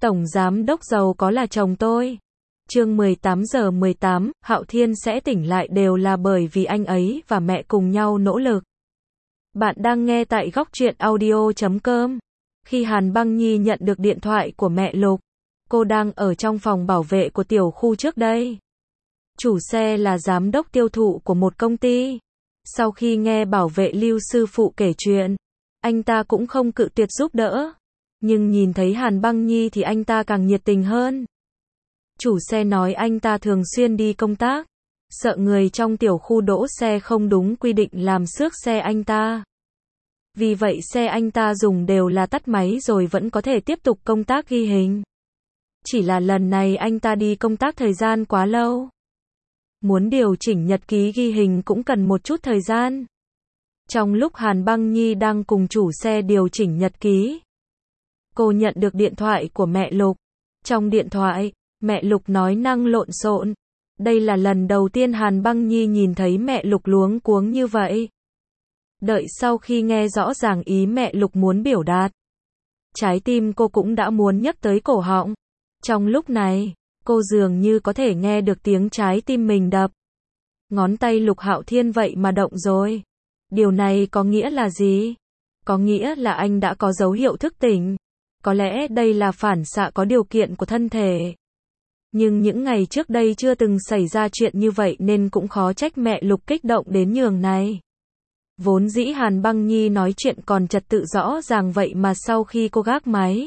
Tổng giám đốc giàu có là chồng tôi. Chương 18:18, Hạo Thiên sẽ tỉnh lại đều là bởi vì anh ấy và mẹ cùng nhau nỗ lực. Bạn đang nghe tại góc truyện audio.com. Khi Hàn Băng Nhi nhận được điện thoại của mẹ Lục, cô đang ở trong phòng bảo vệ của tiểu khu trước đây. Chủ xe là giám đốc tiêu thụ của một công ty. Sau khi nghe bảo vệ Lưu sư phụ kể chuyện, anh ta cũng không cự tuyệt giúp đỡ. Nhưng nhìn thấy Hàn Băng Nhi thì anh ta càng nhiệt tình hơn. Chủ xe nói anh ta thường xuyên đi công tác, sợ người trong tiểu khu đỗ xe không đúng quy định làm xước xe anh ta. Vì vậy xe anh ta dùng đều là tắt máy rồi vẫn có thể tiếp tục công tác ghi hình. Chỉ là lần này anh ta đi công tác thời gian quá lâu. Muốn điều chỉnh nhật ký ghi hình cũng cần một chút thời gian. Trong lúc Hàn Băng Nhi đang cùng chủ xe điều chỉnh nhật ký, cô nhận được điện thoại của mẹ Lục. Trong điện thoại, mẹ Lục nói năng lộn xộn. Đây là lần đầu tiên Hàn Băng Nhi nhìn thấy mẹ Lục luống cuống như vậy. Đợi sau khi nghe rõ ràng ý mẹ Lục muốn biểu đạt, trái tim cô cũng đã muốn nhấc tới cổ họng. Trong lúc này, cô dường như có thể nghe được tiếng trái tim mình đập. Ngón tay Lục Hạo Thiên vậy mà động rồi. Điều này có nghĩa là gì? Có nghĩa là anh đã có dấu hiệu thức tỉnh. Có lẽ đây là phản xạ có điều kiện của thân thể. Nhưng những ngày trước đây chưa từng xảy ra chuyện như vậy nên cũng khó trách mẹ Lục kích động đến nhường này. Vốn dĩ Hàn Băng Nhi nói chuyện còn trật tự rõ ràng vậy mà sau khi cô gác máy,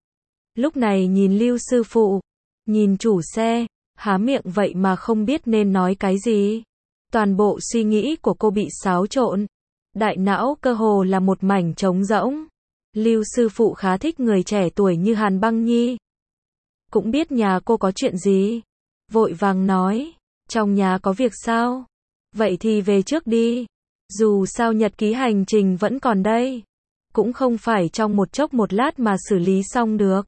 lúc này nhìn Lưu sư phụ, nhìn chủ xe, há miệng vậy mà không biết nên nói cái gì. Toàn bộ suy nghĩ của cô bị xáo trộn. Đại não cơ hồ là một mảnh trống rỗng. Lưu sư phụ khá thích người trẻ tuổi như Hàn Băng Nhi. Cũng biết nhà cô có chuyện gì. Vội vàng nói, trong nhà có việc sao? Vậy thì về trước đi. Dù sao nhật ký hành trình vẫn còn đây. Cũng không phải trong một chốc một lát mà xử lý xong được.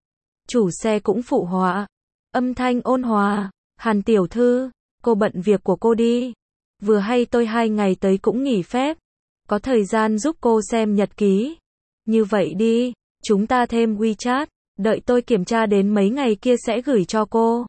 Chủ xe cũng phụ họa. Âm thanh ôn hòa, Hàn tiểu thư, cô bận việc của cô đi. Vừa hay tôi 2 ngày tới cũng nghỉ phép. Có thời gian giúp cô xem nhật ký. Như vậy đi, chúng ta thêm WeChat. Đợi tôi kiểm tra đến mấy ngày kia sẽ gửi cho cô.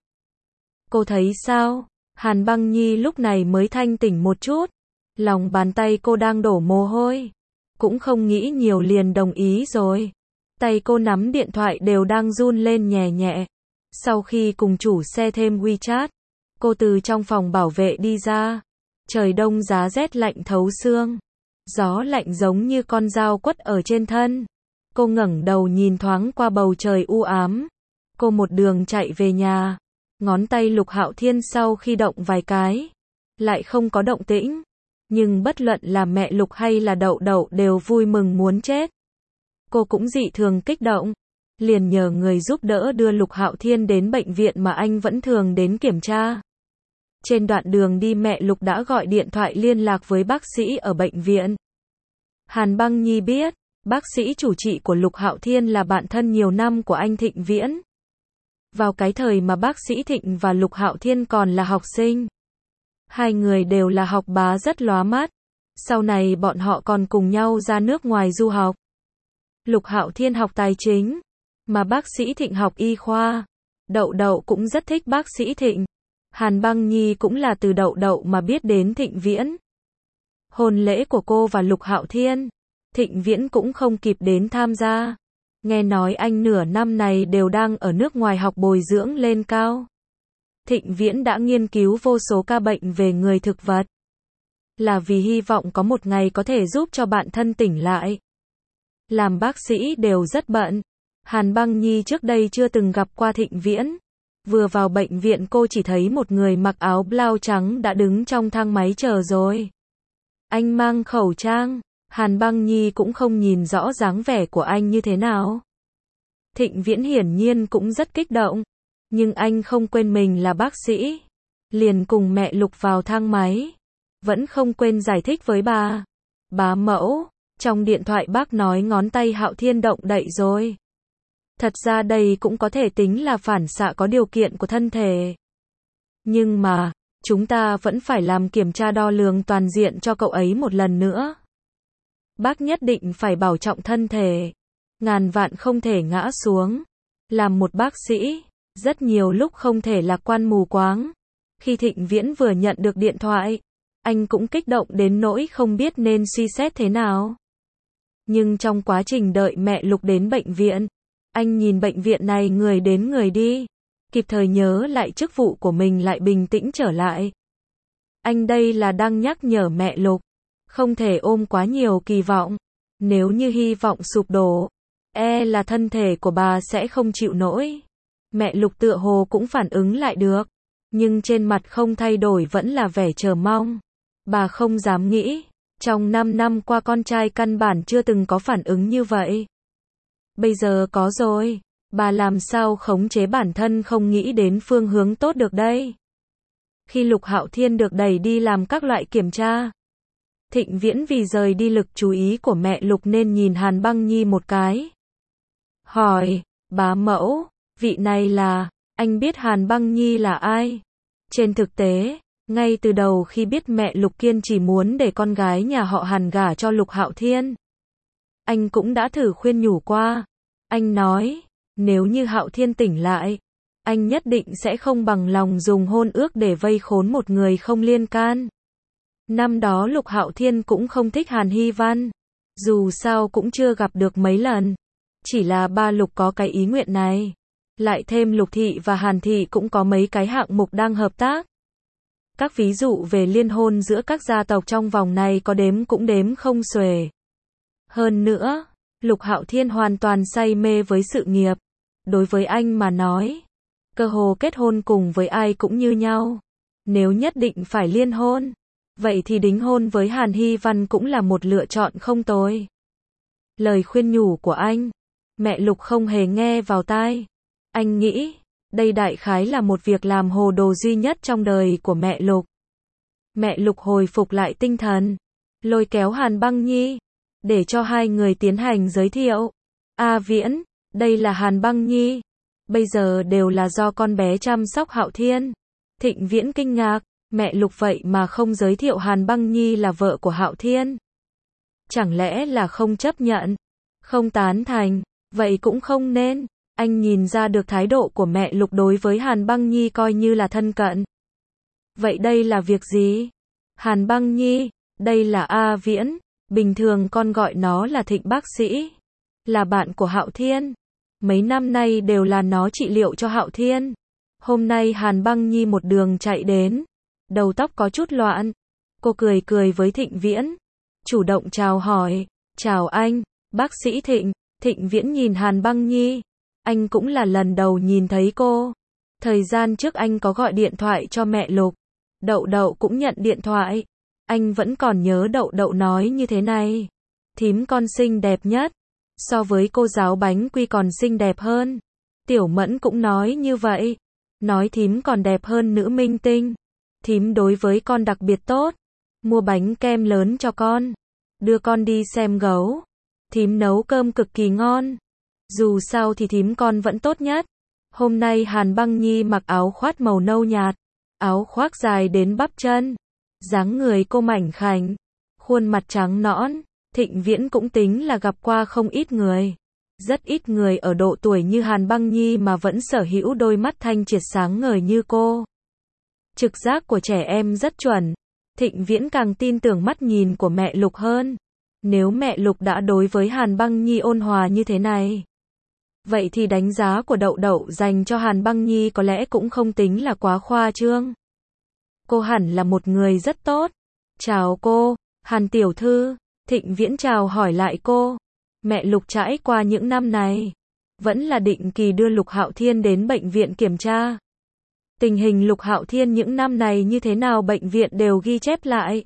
Cô thấy sao? Hàn Băng Nhi lúc này mới thanh tỉnh một chút. Lòng bàn tay cô đang đổ mồ hôi. Cũng không nghĩ nhiều liền đồng ý rồi. Tay cô nắm điện thoại đều đang run lên nhẹ nhẹ. Sau khi cùng chủ xe thêm WeChat, cô từ trong phòng bảo vệ đi ra. Trời đông giá rét lạnh thấu xương. Gió lạnh giống như con dao quất ở trên thân. Cô ngẩng đầu nhìn thoáng qua bầu trời u ám. Cô một đường chạy về nhà. Ngón tay Lục Hạo Thiên sau khi động vài cái, lại không có động tĩnh. Nhưng bất luận là mẹ Lục hay là Đậu Đậu đều vui mừng muốn chết. Cô cũng dị thường kích động. Liền nhờ người giúp đỡ đưa Lục Hạo Thiên đến bệnh viện mà anh vẫn thường đến kiểm tra. Trên đoạn đường đi mẹ Lục đã gọi điện thoại liên lạc với bác sĩ ở bệnh viện. Hàn Băng Nhi biết, bác sĩ chủ trị của Lục Hạo Thiên là bạn thân nhiều năm của anh Thịnh Viễn. Vào cái thời mà bác sĩ Thịnh và Lục Hạo Thiên còn là học sinh, hai người đều là học bá rất lóa mắt. Sau này bọn họ còn cùng nhau ra nước ngoài du học. Lục Hạo Thiên học tài chính, mà bác sĩ Thịnh học y khoa. Đậu Đậu cũng rất thích bác sĩ Thịnh. Hàn Băng Nhi cũng là từ Đậu Đậu mà biết đến Thịnh Viễn. Hôn lễ của cô và Lục Hạo Thiên, Thịnh Viễn cũng không kịp đến tham gia. Nghe nói anh nửa năm này đều đang ở nước ngoài học bồi dưỡng lên cao. Thịnh Viễn đã nghiên cứu vô số ca bệnh về người thực vật. Là vì hy vọng có một ngày có thể giúp cho bạn thân tỉnh lại. Làm bác sĩ đều rất bận. Hàn Băng Nhi trước đây chưa từng gặp qua Thịnh Viễn. Vừa vào bệnh viện cô chỉ thấy một người mặc áo blau trắng đã đứng trong thang máy chờ rồi. Anh mang khẩu trang. Hàn Băng Nhi cũng không nhìn rõ dáng vẻ của anh như thế nào. Thịnh Viễn hiển nhiên cũng rất kích động. Nhưng anh không quên mình là bác sĩ. Liền cùng mẹ Lục vào thang máy. Vẫn không quên giải thích với bà. Bá mẫu, trong điện thoại bác nói ngón tay Hạo Thiên động đậy rồi. Thật ra đây cũng có thể tính là phản xạ có điều kiện của thân thể. Nhưng mà, chúng ta vẫn phải làm kiểm tra đo lường toàn diện cho cậu ấy một lần nữa. Bác nhất định phải bảo trọng thân thể. Ngàn vạn không thể ngã xuống. Làm một bác sĩ, rất nhiều lúc không thể lạc quan mù quáng. Khi Thịnh Viễn vừa nhận được điện thoại, anh cũng kích động đến nỗi không biết nên suy xét thế nào. Nhưng trong quá trình đợi mẹ Lục đến bệnh viện, anh nhìn bệnh viện này người đến người đi, kịp thời nhớ lại chức vụ của mình lại bình tĩnh trở lại. Anh đây là đang nhắc nhở mẹ Lục, không thể ôm quá nhiều kỳ vọng. Nếu như hy vọng sụp đổ, là thân thể của bà sẽ không chịu nổi. Mẹ Lục tựa hồ cũng phản ứng lại được, nhưng trên mặt không thay đổi vẫn là vẻ chờ mong. Bà không dám nghĩ, trong 5 năm qua con trai căn bản chưa từng có phản ứng như vậy. Bây giờ có rồi, bà làm sao khống chế bản thân không nghĩ đến phương hướng tốt được đây. Khi Lục Hạo Thiên được đẩy đi làm các loại kiểm tra, Thịnh Viễn vì rời đi lực chú ý của mẹ Lục nên nhìn Hàn Băng Nhi một cái. Hỏi, bá mẫu, vị này là, anh biết Hàn Băng Nhi là ai? Trên thực tế, ngay từ đầu khi biết mẹ Lục kiên chỉ muốn để con gái nhà họ Hàn gả cho Lục Hạo Thiên, anh cũng đã thử khuyên nhủ qua. Anh nói, nếu như Hạo Thiên tỉnh lại, anh nhất định sẽ không bằng lòng dùng hôn ước để vây khốn một người không liên can. Năm đó Lục Hạo Thiên cũng không thích Hàn Hy Văn, dù sao cũng chưa gặp được mấy lần. Chỉ là ba Lục có cái ý nguyện này. Lại thêm Lục Thị và Hàn Thị cũng có mấy cái hạng mục đang hợp tác. Các ví dụ về liên hôn giữa các gia tộc trong vòng này có đếm cũng đếm không xuể. Hơn nữa, Lục Hạo Thiên hoàn toàn say mê với sự nghiệp. Đối với anh mà nói, cơ hồ kết hôn cùng với ai cũng như nhau. Nếu nhất định phải liên hôn, vậy thì đính hôn với Hàn Hy Văn cũng là một lựa chọn không tồi. Lời khuyên nhủ của anh, mẹ Lục không hề nghe vào tai. Anh nghĩ, đây đại khái là một việc làm hồ đồ duy nhất trong đời của mẹ Lục. Mẹ Lục hồi phục lại tinh thần, lôi kéo Hàn Băng Nhi, để cho hai người tiến hành giới thiệu. Viễn, đây là Hàn Băng Nhi. Bây giờ đều là do con bé chăm sóc Hạo Thiên. Thịnh Viễn kinh ngạc, mẹ Lục vậy mà không giới thiệu Hàn Băng Nhi là vợ của Hạo Thiên. Chẳng lẽ là không chấp nhận, không tán thành, vậy cũng không nên. Anh nhìn ra được thái độ của mẹ Lục đối với Hàn Băng Nhi coi như là thân cận. Vậy đây là việc gì? Hàn Băng Nhi, đây là Viễn, bình thường con gọi nó là Thịnh bác sĩ. Là bạn của Hạo Thiên. Mấy năm nay đều là nó trị liệu cho Hạo Thiên. Hôm nay Hàn Băng Nhi một đường chạy đến, đầu tóc có chút loạn. Cô cười cười với Thịnh Viễn, chủ động chào hỏi. Chào anh, bác sĩ Thịnh. Thịnh Viễn nhìn Hàn Băng Nhi. Anh cũng là lần đầu nhìn thấy cô. Thời gian trước anh có gọi điện thoại cho mẹ Lục. Đậu Đậu cũng nhận điện thoại. Anh vẫn còn nhớ Đậu Đậu nói như thế này. Thím con xinh đẹp nhất. So với cô giáo bánh quy còn xinh đẹp hơn. Tiểu Mẫn cũng nói như vậy. Nói thím còn đẹp hơn nữ minh tinh. Thím đối với con đặc biệt tốt. Mua bánh kem lớn cho con. Đưa con đi xem gấu. Thím nấu cơm cực kỳ ngon. Dù sao thì thím con vẫn tốt nhất. Hôm nay Hàn Băng Nhi mặc áo khoác màu nâu nhạt. Áo khoác dài đến bắp chân. Dáng người cô mảnh khảnh. Khuôn mặt trắng nõn. Thịnh Viễn cũng tính là gặp qua không ít người. Rất ít người ở độ tuổi như Hàn Băng Nhi mà vẫn sở hữu đôi mắt thanh triệt sáng ngời như cô. Trực giác của trẻ em rất chuẩn. Thịnh Viễn càng tin tưởng mắt nhìn của mẹ Lục hơn. Nếu mẹ Lục đã đối với Hàn Băng Nhi ôn hòa như thế này, vậy thì đánh giá của Đậu Đậu dành cho Hàn Băng Nhi có lẽ cũng không tính là quá khoa trương. Cô hẳn là một người rất tốt. Chào cô, Hàn tiểu thư. Thịnh Viễn chào hỏi lại cô. Mẹ Lục trải qua những năm này, vẫn là định kỳ đưa Lục Hạo Thiên đến bệnh viện kiểm tra. Tình hình Lục Hạo Thiên những năm này như thế nào bệnh viện đều ghi chép lại.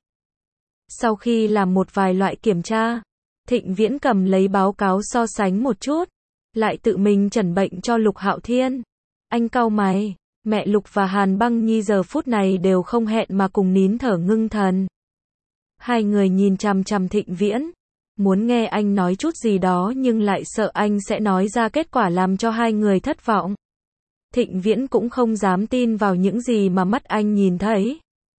Sau khi làm một vài loại kiểm tra, Thịnh Viễn cầm lấy báo cáo so sánh một chút, lại tự mình chẩn bệnh cho Lục Hạo Thiên. Anh cau mày, mẹ Lục và Hàn Băng Nhi giờ phút này đều không hẹn mà cùng nín thở ngưng thần. Hai người nhìn chằm chằm Thịnh Viễn, muốn nghe anh nói chút gì đó nhưng lại sợ anh sẽ nói ra kết quả làm cho hai người thất vọng. Thịnh Viễn cũng không dám tin vào những gì mà mắt anh nhìn thấy.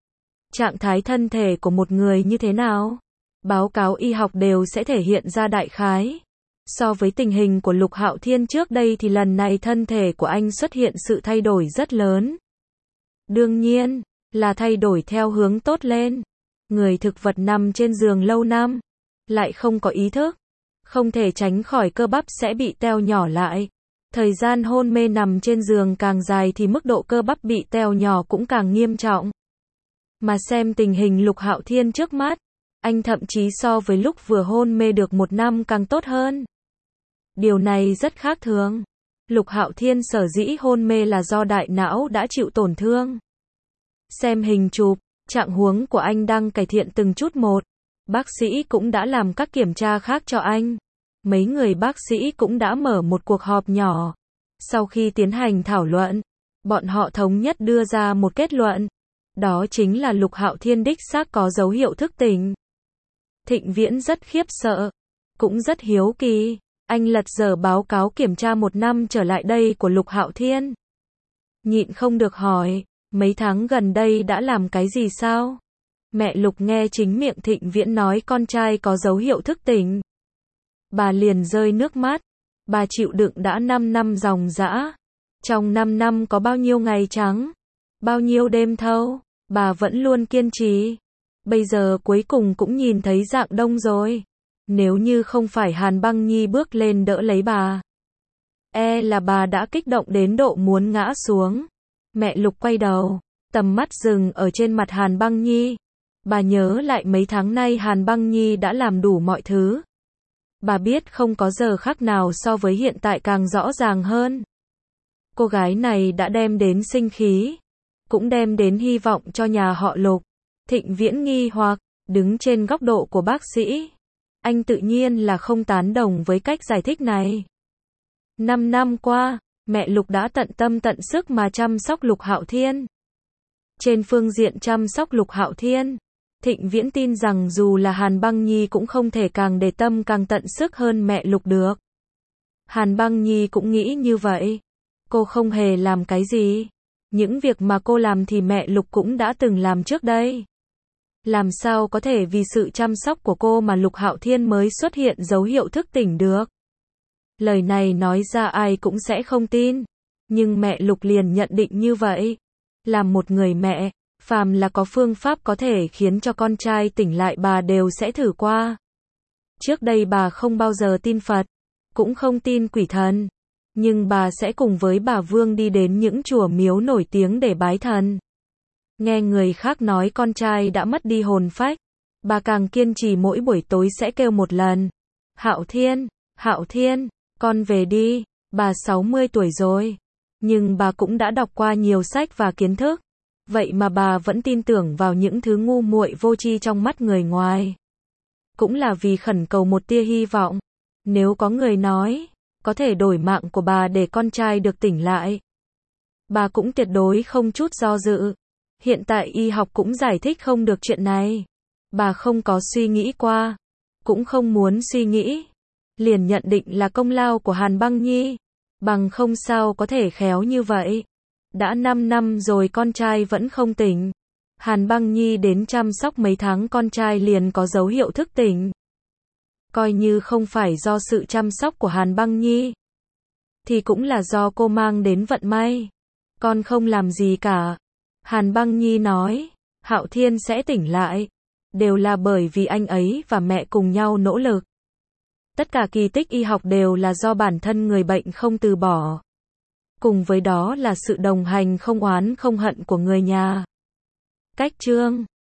Trạng thái thân thể của một người như thế nào? Báo cáo y học đều sẽ thể hiện ra đại khái. So với tình hình của Lục Hạo Thiên trước đây thì lần này thân thể của anh xuất hiện sự thay đổi rất lớn. Đương nhiên, là thay đổi theo hướng tốt lên. Người thực vật nằm trên giường lâu năm, lại không có ý thức, không thể tránh khỏi cơ bắp sẽ bị teo nhỏ lại. Thời gian hôn mê nằm trên giường càng dài thì mức độ cơ bắp bị teo nhỏ cũng càng nghiêm trọng. Mà xem tình hình Lục Hạo Thiên trước mắt, anh thậm chí so với lúc vừa hôn mê được 1 năm càng tốt hơn. Điều này rất khác thường. Lục Hạo Thiên sở dĩ hôn mê là do đại não đã chịu tổn thương. Xem hình chụp, trạng huống của anh đang cải thiện từng chút một. Bác sĩ cũng đã làm các kiểm tra khác cho anh. Mấy người bác sĩ cũng đã mở một cuộc họp nhỏ. Sau khi tiến hành thảo luận, bọn họ thống nhất đưa ra một kết luận. Đó chính là Lục Hạo Thiên đích xác có dấu hiệu thức tỉnh. Thịnh Viễn rất khiếp sợ, cũng rất hiếu kỳ. Anh lật dở báo cáo kiểm tra 1 năm trở lại đây của Lục Hạo Thiên. Nhịn không được hỏi, mấy tháng gần đây đã làm cái gì sao? Mẹ Lục nghe chính miệng Thịnh Viễn nói con trai có dấu hiệu thức tỉnh. Bà liền rơi nước mắt. Bà chịu đựng đã 5 năm ròng rã. Trong 5 năm có bao nhiêu ngày trắng, bao nhiêu đêm thâu, bà vẫn luôn kiên trì. Bây giờ cuối cùng cũng nhìn thấy dạng đông rồi. Nếu như không phải Hàn Băng Nhi bước lên đỡ lấy bà, là bà đã kích động đến độ muốn ngã xuống. Mẹ Lục quay đầu, tầm mắt dừng ở trên mặt Hàn Băng Nhi. Bà nhớ lại mấy tháng nay Hàn Băng Nhi đã làm đủ mọi thứ. Bà biết không có giờ khác nào so với hiện tại càng rõ ràng hơn. Cô gái này đã đem đến sinh khí, cũng đem đến hy vọng cho nhà họ Lục. Thịnh Viễn nghi hoặc, đứng trên góc độ của bác sĩ. Anh tự nhiên là không tán đồng với cách giải thích này. 5 năm qua, mẹ Lục đã tận tâm tận sức mà chăm sóc Lục Hạo Thiên. Trên phương diện chăm sóc Lục Hạo Thiên, Thịnh Viễn tin rằng dù là Hàn Băng Nhi cũng không thể càng để tâm càng tận sức hơn mẹ Lục được. Hàn Băng Nhi cũng nghĩ như vậy. Cô không hề làm cái gì. Những việc mà cô làm thì mẹ Lục cũng đã từng làm trước đây. Làm sao có thể vì sự chăm sóc của cô mà Lục Hạo Thiên mới xuất hiện dấu hiệu thức tỉnh được. Lời này nói ra ai cũng sẽ không tin. Nhưng mẹ Lục liền nhận định như vậy. Làm một người mẹ, phàm là có phương pháp có thể khiến cho con trai tỉnh lại bà đều sẽ thử qua. Trước đây bà không bao giờ tin Phật, cũng không tin quỷ thần. Nhưng bà sẽ cùng với bà Vương đi đến những chùa miếu nổi tiếng để bái thần. Nghe người khác nói con trai đã mất đi hồn phách, bà càng kiên trì mỗi buổi tối sẽ kêu một lần. Hạo Thiên, con về đi, bà 60 tuổi rồi. Nhưng bà cũng đã đọc qua nhiều sách và kiến thức. Vậy mà bà vẫn tin tưởng vào những thứ ngu muội vô tri trong mắt người ngoài. Cũng là vì khẩn cầu một tia hy vọng. Nếu có người nói, có thể đổi mạng của bà để con trai được tỉnh lại, bà cũng tuyệt đối không chút do dự. Hiện tại y học cũng giải thích không được chuyện này. Bà không có suy nghĩ qua, cũng không muốn suy nghĩ. Liền nhận định là công lao của Hàn Băng Nhi. Bằng không sao có thể khéo như vậy. Đã 5 năm rồi con trai vẫn không tỉnh. Hàn Băng Nhi đến chăm sóc mấy tháng con trai liền có dấu hiệu thức tỉnh. Coi như không phải do sự chăm sóc của Hàn Băng Nhi, thì cũng là do cô mang đến vận may. Con không làm gì cả. Hàn Băng Nhi nói, Hạo Thiên sẽ tỉnh lại. Đều là bởi vì anh ấy và mẹ cùng nhau nỗ lực. Tất cả kỳ tích y học đều là do bản thân người bệnh không từ bỏ. Cùng với đó là sự đồng hành không oán không hận của người nhà. Cách chương